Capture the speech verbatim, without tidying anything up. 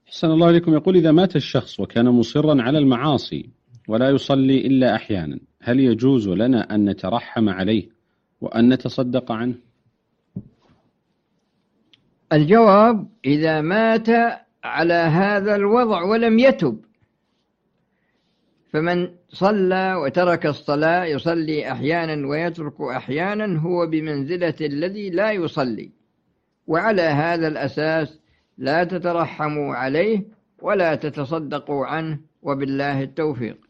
أحسن الله عليكم. يقول: إذا مات الشخص وكان مصرا على المعاصي ولا يصلي إلا أحيانا، هل يجوز لنا أن نترحم عليه وأن نتصدق عنه؟ الجواب: إذا مات على هذا الوضع ولم يتب، فمن صلى وترك الصلاة يصلي أحيانا ويترك أحيانا هو بمنزلة الذي لا يصلي، وعلى هذا الأساس لا تترحموا عليه ولا تتصدقوا عنه، وبالله التوفيق.